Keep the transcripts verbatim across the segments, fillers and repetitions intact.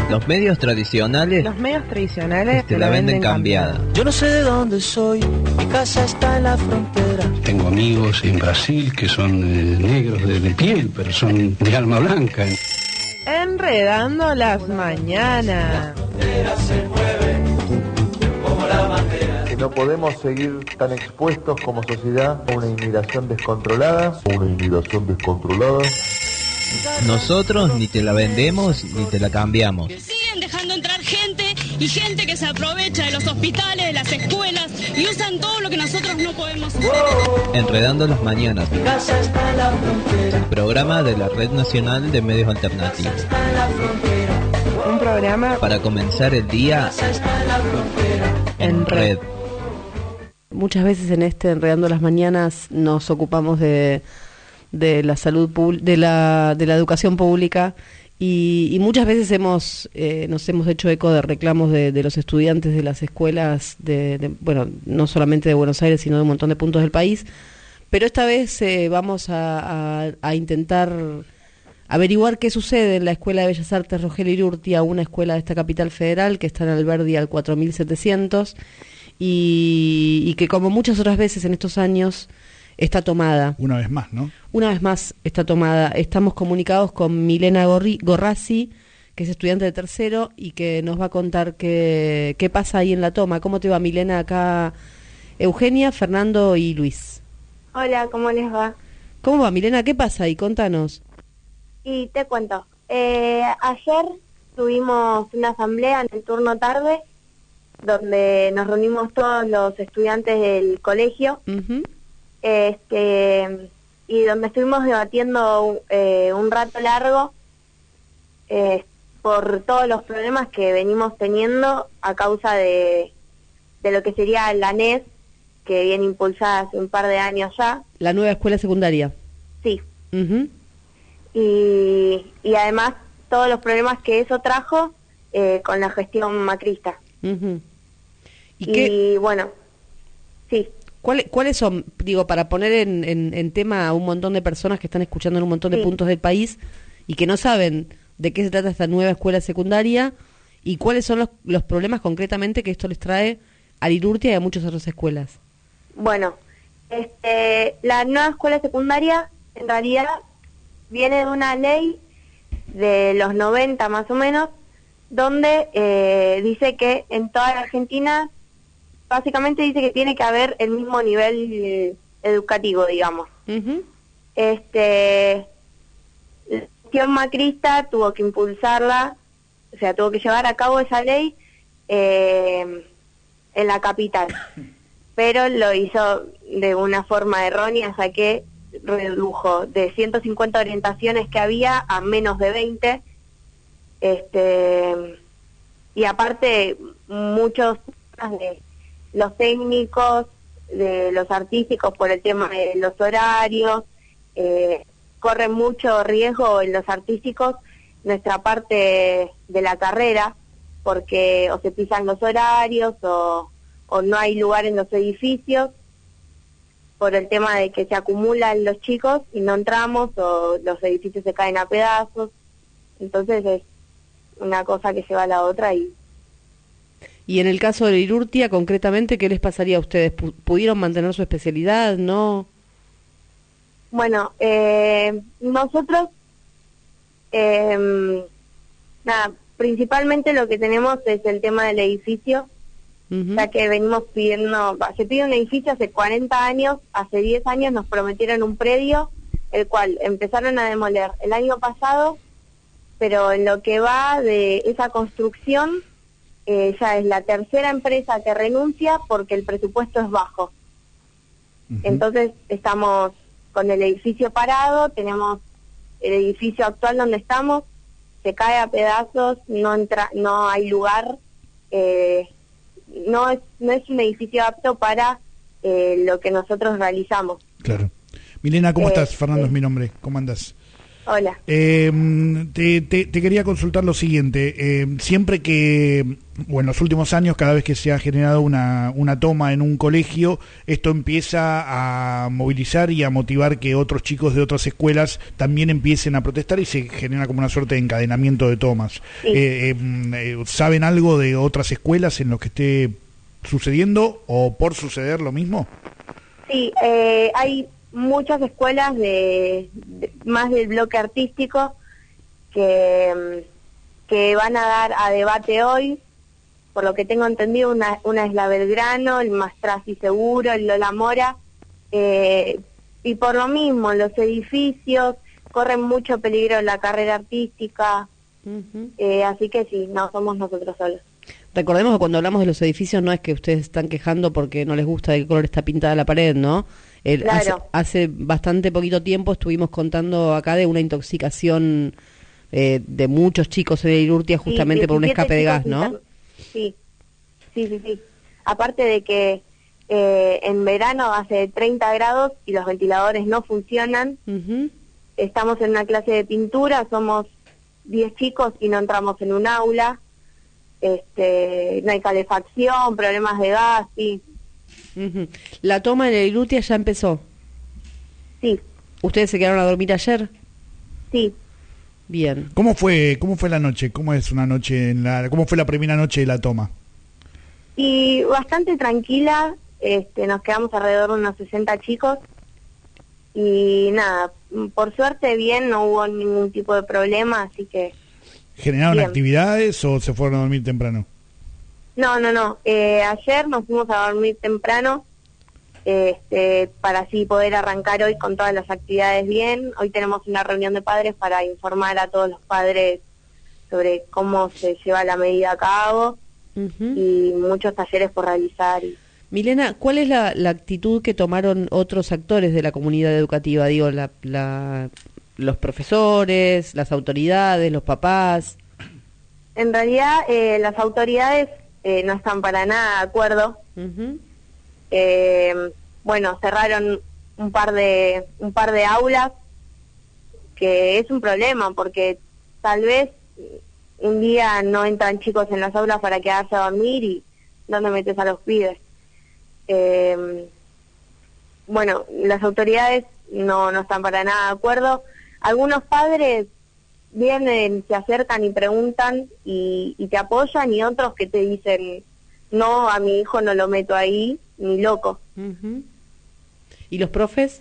Los medios tradicionales Los medios tradicionales te la venden cambiada. Yo no sé de dónde soy, mi casa está en la frontera. Tengo amigos en Brasil que son eh, negros de, de piel, pero son de alma blanca. Enredando las mañanas. Que no podemos seguir tan expuestos como sociedad a una inmigración descontrolada. Una inmigración descontrolada. Nosotros ni te la vendemos ni te la cambiamos. Siguen dejando entrar gente y gente que se aprovecha de los hospitales, de las escuelas y usan todo lo que nosotros no podemos hacer. Enredando las mañanas. Mi casa está en la frontera. Programa de la Red Nacional de Medios Alternativos. Está en la frontera. Un programa Para comenzar el día Está en la frontera. en red. Muchas veces en este Enredando las Mañanas nos ocupamos de, de la salud pública, de la, de la educación pública y, y muchas veces hemos eh, nos hemos hecho eco de reclamos de, de los estudiantes de las escuelas, de, de, bueno, no solamente de Buenos Aires, sino de un montón de puntos del país. Pero esta vez eh, vamos a, a, a intentar averiguar qué sucede en la Escuela de Bellas Artes Rogelio Irurtia, una escuela de esta capital federal que está en Alberdi al cuatro mil setecientos y, y que como muchas otras veces en estos años está tomada. Una vez más, ¿no? Una vez más está tomada. Estamos comunicados con Milena Gorri, Gorrasi, que es estudiante de tercero y que nos va a contar qué, qué pasa ahí en la toma. ¿Cómo te va, Milena? Acá Eugenia, Fernando y Luis. Hola, ¿cómo les va? ¿Cómo va, Milena? ¿Qué pasa ahí? Contanos. Y te cuento, eh, ayer tuvimos una asamblea en el turno tarde, donde nos reunimos todos los estudiantes del colegio, Uh-huh. este, y donde estuvimos debatiendo eh, un rato largo eh, por todos los problemas que venimos teniendo a causa de, de lo que sería la N E S, que viene impulsada hace un par de años ya. La nueva escuela secundaria. Sí. Uh-huh. Y, y además todos los problemas que eso trajo eh, con la gestión macrista. Uh-huh. ¿Y, Y, qué, bueno, sí. ¿cuál, cuáles son, digo, para poner en, en, en tema a un montón de personas que están escuchando en un montón de Sí. puntos del país y que no saben de qué se trata esta nueva escuela secundaria y cuáles son los, los problemas concretamente que esto les trae a Irurtia y a muchas otras escuelas? Bueno, este, la nueva escuela secundaria en realidad viene de una ley de los noventa más o menos, donde eh, dice que en toda la Argentina, básicamente dice que tiene que haber el mismo nivel eh, educativo, digamos. Uh-huh. Este, la gestión macrista tuvo que impulsarla, o sea, tuvo que llevar a cabo esa ley eh, en la capital, pero lo hizo de una forma errónea, ya que redujo de ciento cincuenta orientaciones que había a menos de veinte, este, y aparte muchos de los técnicos, de los artísticos por el tema de los horarios, eh, corren mucho riesgo en los artísticos nuestra parte de la carrera, porque o se pisan los horarios o, o no hay lugar en los edificios, por el tema de que se acumulan los chicos y no entramos, o los edificios se caen a pedazos. Entonces es una cosa que lleva a la otra. Y Y en el caso de Irurtia, concretamente, ¿qué les pasaría a ustedes? ¿Pudieron mantener su especialidad? ¿No? bueno, eh, nosotros, eh, nada, principalmente lo que tenemos es el tema del edificio, Uh-huh. ya que venimos pidiendo, se pide un edificio hace cuarenta años, hace diez años nos prometieron un predio, el cual empezaron a demoler el año pasado, pero en lo que va de esa construcción, eh, ya es la tercera empresa que renuncia porque el presupuesto es bajo. Uh-huh. Entonces estamos con el edificio parado, tenemos el edificio actual donde estamos, se cae a pedazos, no entra, no hay lugar, eh, no es no es un edificio apto para eh, lo que nosotros realizamos. Claro. Milena, ¿cómo Eh, estás? Fernando eh. es mi nombre. ¿Cómo andas? Hola. Eh, te, te, te quería consultar lo siguiente. Eh, siempre que, o en los últimos años, cada vez que se ha generado una, una toma en un colegio, esto empieza a movilizar y a motivar que otros chicos de otras escuelas también empiecen a protestar y se genera como una suerte de encadenamiento de tomas. Sí. Eh, eh, ¿Saben algo de otras escuelas en los que esté sucediendo o por suceder lo mismo? Sí, eh, hay muchas escuelas de, de más del bloque artístico que, que van a dar a debate hoy. Por lo que tengo entendido, una, una es la Belgrano, el Mastrasi Seguro, el Lola Mora, eh, y por lo mismo, los edificios corren mucho peligro en la carrera artística, uh-huh. eh, así que sí, no somos nosotros solos. Recordemos que cuando hablamos de los edificios no es que ustedes están quejando porque no les gusta de qué color está pintada la pared, ¿no? El, claro. hace, hace bastante poquito tiempo estuvimos contando acá de una intoxicación eh, de muchos chicos en Urrutia justamente sí, por un escape de gas, ¿no? Sí, sí, sí, sí. Aparte de que eh, en verano hace treinta grados y los ventiladores no funcionan, uh-huh. estamos en una clase de pintura, somos diez chicos y no entramos en un aula, este, no hay calefacción, problemas de gas, sí. Uh-huh. ¿La toma en el Urrutia ya empezó? Sí. ¿Ustedes se quedaron a dormir ayer? Sí. Bien. ¿Cómo fue, cómo fue la noche? ¿Cómo es una noche en la, cómo fue la primera noche de la toma? Y bastante tranquila, este, nos quedamos alrededor de unos sesenta chicos y nada, por suerte bien, no hubo ningún tipo de problema, así que... ¿Generaron bien. actividades o se fueron a dormir temprano? No, no, no. Eh, ayer nos fuimos a dormir temprano este, para así poder arrancar hoy con todas las actividades bien. Hoy tenemos una reunión de padres para informar a todos los padres sobre cómo se lleva la medida a cabo uh-huh. y muchos talleres por realizar. Y... Milena, ¿cuál es la, la actitud que tomaron otros actores de la comunidad educativa? Digo, la, la, los profesores, las autoridades, los papás. En realidad, eh, las autoridades... Eh, no están para nada de acuerdo. Uh-huh. Eh, bueno, cerraron un par de un par de aulas, que es un problema porque tal vez un día no entran chicos en las aulas para quedarse a dormir y ¿dónde metes a los pibes? Eh, bueno, las autoridades no, no están para nada de acuerdo. Algunos padres vienen, se acercan y preguntan y, y te apoyan, y otros que te dicen, no, a mi hijo no lo meto ahí, ni loco. Uh-huh. ¿Y los profes?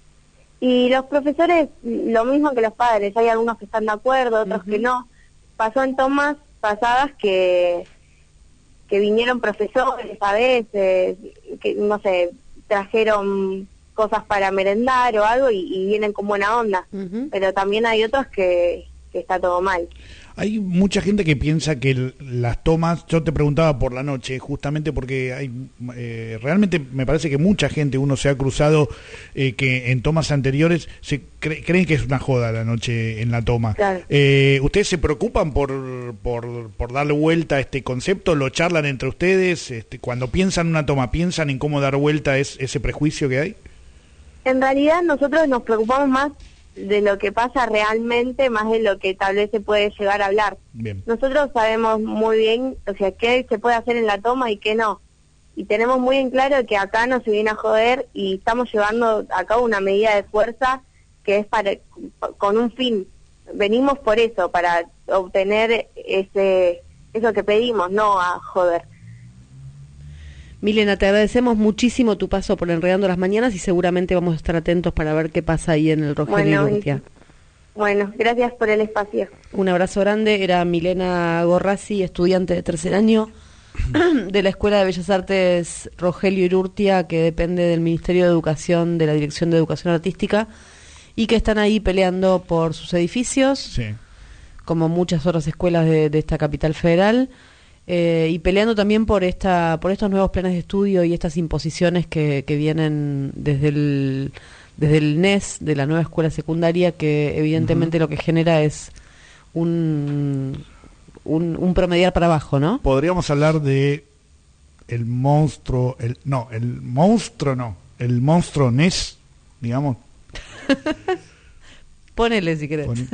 Y los profesores, lo mismo que los padres, hay algunos que están de acuerdo, otros uh-huh. que no. Pasó en tomas pasadas que, que vinieron profesores a veces, que no sé, trajeron cosas para merendar o algo y, y vienen con buena onda, uh-huh. pero también hay otros que, que está todo mal. Hay mucha gente que piensa que el, las tomas, yo te preguntaba por la noche, justamente porque hay eh, realmente me parece que mucha gente, uno se ha cruzado eh, que en tomas anteriores se cre- creen que es una joda la noche en la toma. Claro. Eh, ¿Ustedes se preocupan por, por, por darle vuelta a este concepto? ¿Lo charlan entre ustedes? Este, cuando piensan una toma, ¿piensan en cómo dar vuelta a es, ese prejuicio que hay? En realidad nosotros nos preocupamos más de lo que pasa realmente, más de lo que tal vez se puede llegar a hablar. Bien. Nosotros sabemos muy bien, o sea, qué se puede hacer en la toma y qué no. Y tenemos muy en claro que acá no se viene a joder y estamos llevando a cabo una medida de fuerza que es para con un fin. Venimos por eso, para obtener ese eso que pedimos, no a joder. Milena, te agradecemos muchísimo tu paso por Enredando las Mañanas y seguramente vamos a estar atentos para ver qué pasa ahí en el Rogelio bueno, Urrutia. Bueno, gracias por el espacio. Un abrazo grande. Era Milena Gorrasi, estudiante de tercer año de la Escuela de Bellas Artes Rogelio Urrutia, que depende del Ministerio de Educación, de la Dirección de Educación Artística, y que están ahí peleando por sus edificios, sí. como muchas otras escuelas de, de esta capital federal. Eh, y peleando también por esta por estos nuevos planes de estudio y estas imposiciones que, que vienen desde el desde el N E S, de la nueva escuela secundaria, que evidentemente uh-huh. lo que genera es un, un un promediar para abajo, ¿no? Podríamos hablar de el monstruo, el no, el monstruo no, el monstruo N E S, digamos. Ponele si querés. Pon-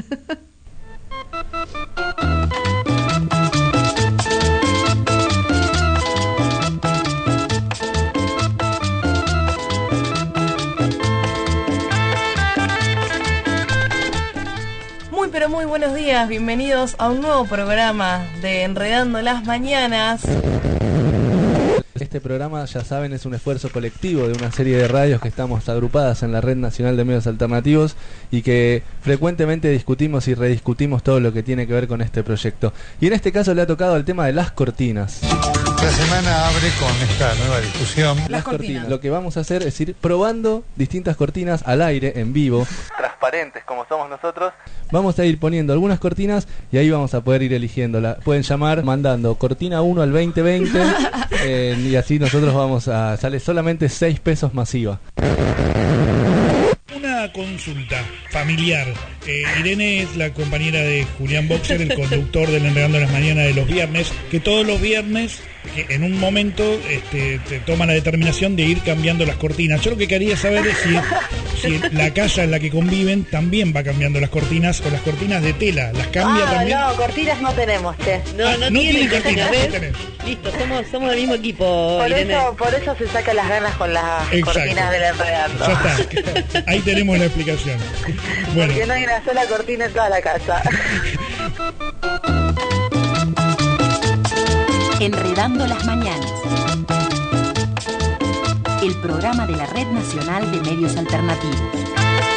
Muy pero muy buenos días, bienvenidos a un nuevo programa de Enredando las Mañanas. Este programa, ya saben, es un esfuerzo colectivo de una serie de radios que estamos agrupadas en la Red Nacional de Medios Alternativos y que frecuentemente discutimos y rediscutimos todo lo que tiene que ver con este proyecto. Y en este caso le ha tocado el tema de las cortinas. La semana abre con esta nueva discusión. Las, las cortinas. cortinas. Lo que vamos a hacer es ir probando distintas cortinas al aire, en vivo. Transparentes como somos nosotros. Vamos a ir poniendo algunas cortinas y ahí vamos a poder ir eligiéndola. Pueden llamar mandando cortina uno al veinte veinte eh, y así nosotros vamos a... Sale solamente seis pesos masiva. Una consulta familiar. Eh, Irene es la compañera de Julián Boxer, el conductor del Enredando las Mañanas de los viernes, que todos los viernes, que en un momento, este, te toma la determinación de ir cambiando las cortinas. Yo lo que quería saber es si, si la casa en la que conviven también va cambiando las cortinas o las cortinas de tela. ¿Las cambia ah, también? No, cortinas no tenemos, che. No, Ah, no, no tienen tienen cortinas, ¿ves? no tenés. Listo, somos, somos del mismo equipo, Por Irene. eso, por eso se saca las ganas con las Exacto. cortinas del Enredando. Ya está. Ahí tenemos la explicación. Bueno. Porque no hay una sola cortina en toda la casa. Enredando las Mañanas. El programa de la Red Nacional de Medios Alternativos.